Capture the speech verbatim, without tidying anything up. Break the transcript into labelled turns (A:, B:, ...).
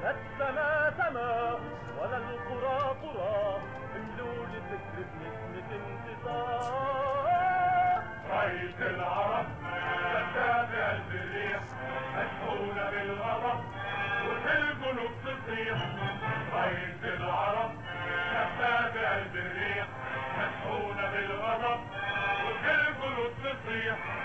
A: السما سما ولا القرى قرى، املوا للذكر بنسمة انتصار.
B: راية العرب تتابع الريح مشحونة بالغضب وفي القلوب تصيح. راية العرب تتابع الريح مشحونة بالغضب وفي القلوب تصيح.